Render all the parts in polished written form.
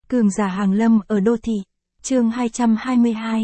Cường giả hàng lâm ở đô thị. Chương 222,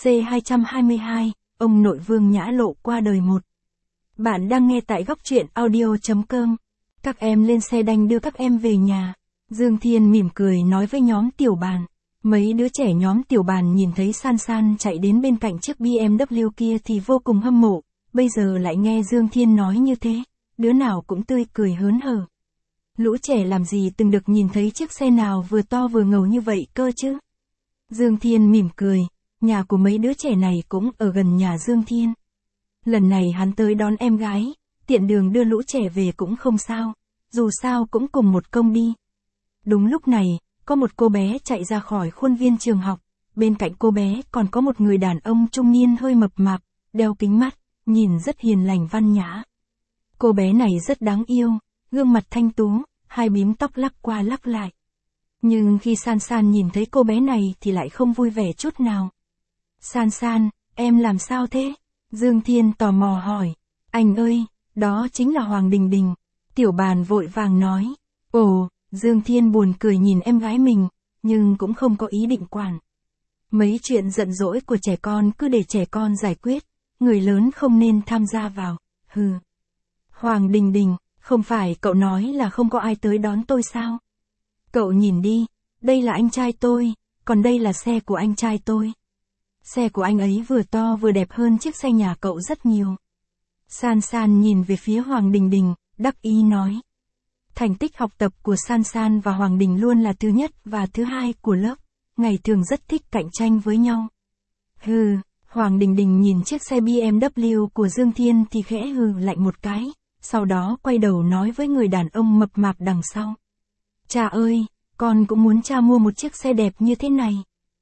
C222, ông nội Vương Nhã Lộ qua đời một. Bạn đang nghe tại góc truyện audio.com. Các em lên xe đành đưa các em về nhà. Dương Thiên mỉm cười nói với nhóm Tiểu Bàn. Mấy đứa trẻ nhóm Tiểu Bàn nhìn thấy San San chạy đến bên cạnh chiếc BMW kia thì vô cùng hâm mộ, bây giờ lại nghe Dương Thiên nói như thế, đứa nào cũng tươi cười hớn hở. Lũ trẻ làm gì từng được nhìn thấy chiếc xe nào vừa to vừa ngầu như vậy cơ chứ? Dương Thiên mỉm cười, nhà của mấy đứa trẻ này cũng ở gần nhà Dương Thiên. Lần này hắn tới đón em gái, tiện đường đưa lũ trẻ về cũng không sao, dù sao cũng cùng một công đi. Đúng lúc này, có một cô bé chạy ra khỏi khuôn viên trường học, bên cạnh cô bé còn có một người đàn ông trung niên hơi mập mạp, đeo kính mắt, nhìn rất hiền lành văn nhã. Cô bé này rất đáng yêu, gương mặt thanh tú, hai bím tóc lắc qua lắc lại. Nhưng khi San San nhìn thấy cô bé này thì lại không vui vẻ chút nào. San San, em làm sao thế? Dương Thiên tò mò hỏi. Anh ơi, đó chính là Hoàng Đình Đình. Tiểu Bàn vội vàng nói. Ồ, Dương Thiên buồn cười nhìn em gái mình, nhưng cũng không có ý định quản. Mấy chuyện giận dỗi của trẻ con cứ để trẻ con giải quyết, người lớn không nên tham gia vào, hừ. Hoàng Đình Đình, không phải cậu nói là không có ai tới đón tôi sao? Cậu nhìn đi, đây là anh trai tôi, còn đây là xe của anh trai tôi. Xe của anh ấy vừa to vừa đẹp hơn chiếc xe nhà cậu rất nhiều. San San nhìn về phía Hoàng Đình Đình, đắc ý nói. Thành tích học tập của San San và Hoàng Đình luôn là thứ nhất và thứ hai của lớp, ngày thường rất thích cạnh tranh với nhau. Hừ, Hoàng Đình Đình nhìn chiếc xe BMW của Dương Thiên thì khẽ hừ lạnh một cái, sau đó quay đầu nói với người đàn ông mập mạp đằng sau. Cha ơi, con cũng muốn cha mua một chiếc xe đẹp như thế này.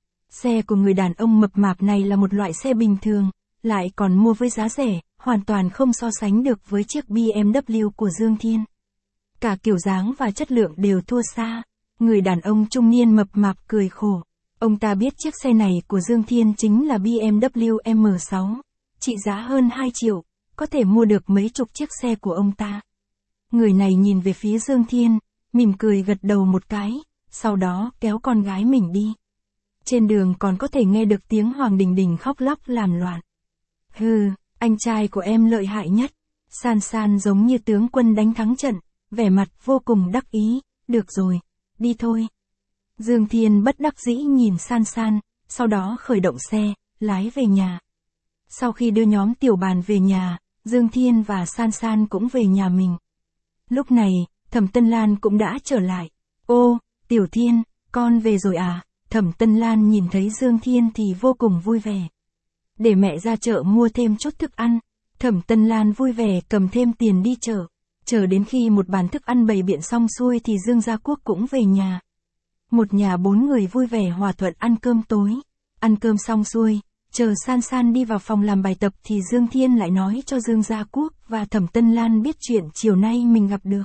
Xe của người đàn ông mập mạp này là một loại xe bình thường, lại còn mua với giá rẻ, hoàn toàn không so sánh được với chiếc BMW của Dương Thiên. Cả kiểu dáng và chất lượng đều thua xa. Người đàn ông trung niên mập mạp cười khổ. Ông ta biết chiếc xe này của Dương Thiên chính là BMW M6, trị giá hơn 2 triệu, có thể mua được mấy chục chiếc xe của ông ta. Người này nhìn về phía Dương Thiên, mỉm cười gật đầu một cái, sau đó kéo con gái mình đi. Trên đường còn có thể nghe được tiếng Hoàng Đình Đình khóc lóc làm loạn. Hừ, anh trai của em lợi hại nhất. San San giống như tướng quân đánh thắng trận, vẻ mặt vô cùng đắc ý, được rồi, đi thôi. Dương Thiên bất đắc dĩ nhìn San San, sau đó khởi động xe, lái về nhà. Sau khi đưa nhóm Tiểu Bàn về nhà, Dương Thiên và San San cũng về nhà mình. Lúc này, Thẩm Tân Lan cũng đã trở lại. Ô, Tiểu Thiên, con về rồi à? Thẩm Tân Lan nhìn thấy Dương Thiên thì vô cùng vui vẻ. Để mẹ ra chợ mua thêm chút thức ăn. Thẩm Tân Lan vui vẻ cầm thêm tiền đi chợ. Chờ đến khi một bàn thức ăn bày biện xong xuôi thì Dương Gia Quốc cũng về nhà. Một nhà 4 người vui vẻ hòa thuận ăn cơm tối. Ăn cơm xong xuôi, chờ San San đi vào phòng làm bài tập thì Dương Thiên lại nói cho Dương Gia Quốc và Thẩm Tân Lan biết chuyện chiều nay mình gặp được.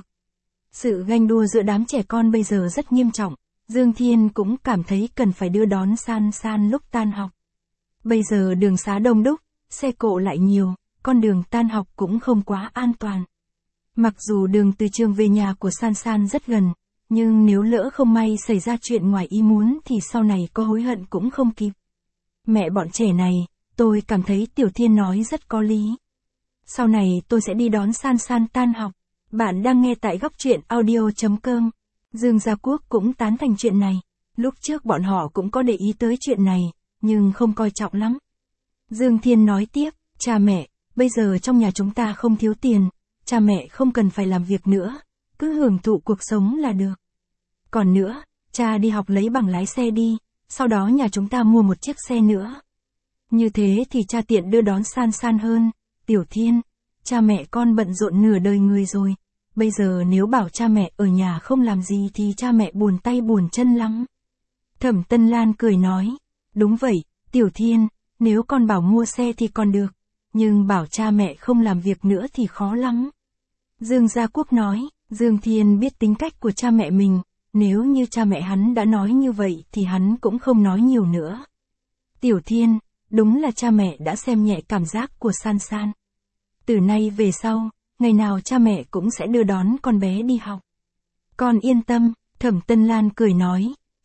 Sự ganh đua giữa đám trẻ con bây giờ rất nghiêm trọng. Dương Thiên cũng cảm thấy cần phải đưa đón San San lúc tan học. Bây giờ đường xá đông đúc, xe cộ lại nhiều, con đường tan học cũng không quá an toàn. Mặc dù đường từ trường về nhà của San San rất gần, nhưng nếu lỡ không may xảy ra chuyện ngoài ý muốn thì sau này có hối hận cũng không kịp. Mẹ bọn trẻ này, tôi cảm thấy Tiểu Thiên nói rất có lý. Sau này tôi sẽ đi đón San San tan học. Bạn đang nghe tại góc truyện audio.com. Dương Gia Quốc cũng tán thành chuyện này. Lúc trước bọn họ cũng có để ý tới chuyện này, nhưng không coi trọng lắm. Dương Thiên nói tiếp, cha mẹ, bây giờ trong nhà chúng ta không thiếu tiền, cha mẹ không cần phải làm việc nữa, cứ hưởng thụ cuộc sống là được. Còn nữa, cha đi học lấy bằng lái xe đi, sau đó nhà chúng ta mua một chiếc xe nữa. Như thế thì cha tiện đưa đón San San hơn. Tiểu Thiên, cha mẹ con bận rộn nửa đời người rồi. Bây giờ nếu bảo cha mẹ ở nhà không làm gì thì cha mẹ buồn tay buồn chân lắm. Thẩm Tân Lan cười nói, đúng vậy, Tiểu Thiên, nếu con bảo mua xe thì còn được, nhưng bảo cha mẹ không làm việc nữa thì khó lắm. Dương Gia Quốc nói, Dương Thiên biết tính cách của cha mẹ mình, nếu như cha mẹ hắn đã nói như vậy thì hắn cũng không nói nhiều nữa. Tiểu Thiên, đúng là cha mẹ đã xem nhẹ cảm giác của San San. Từ nay về sau, ngày nào cha mẹ cũng sẽ đưa đón con bé đi học. Con yên tâm, Thẩm Tân Lan cười nói,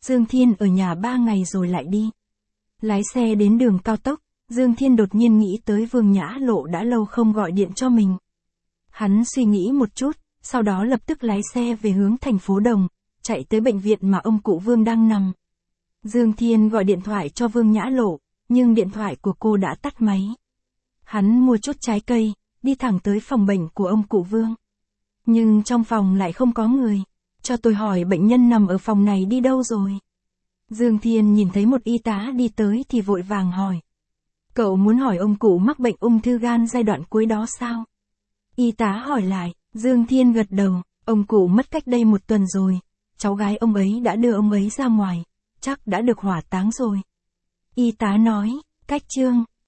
Dương Thiên ở nhà 3 ngày rồi lại đi. Lái xe đến đường cao tốc, Dương Thiên đột nhiên nghĩ tới Vương Nhã Lộ đã lâu không gọi điện cho mình. Hắn suy nghĩ một chút, sau đó lập tức lái xe về hướng thành phố Đồng, chạy tới bệnh viện mà ông cụ Vương đang nằm. Dương Thiên gọi điện thoại cho Vương Nhã Lộ, nhưng điện thoại của cô đã tắt máy. Hắn mua chút trái cây, đi thẳng tới phòng bệnh của ông cụ Vương. Nhưng trong phòng lại không có người. Cho tôi hỏi bệnh nhân nằm ở phòng này đi đâu rồi? Dương Thiên nhìn thấy một y tá đi tới thì vội vàng hỏi. Cậu muốn hỏi ông cụ mắc bệnh ung thư gan giai đoạn cuối đó sao? Y tá hỏi lại, Dương Thiên gật đầu, ông cụ mất cách đây 1 tuần rồi, cháu gái ông ấy đã đưa ông ấy ra ngoài, chắc đã được hỏa táng rồi. Y tá nói, cách chương.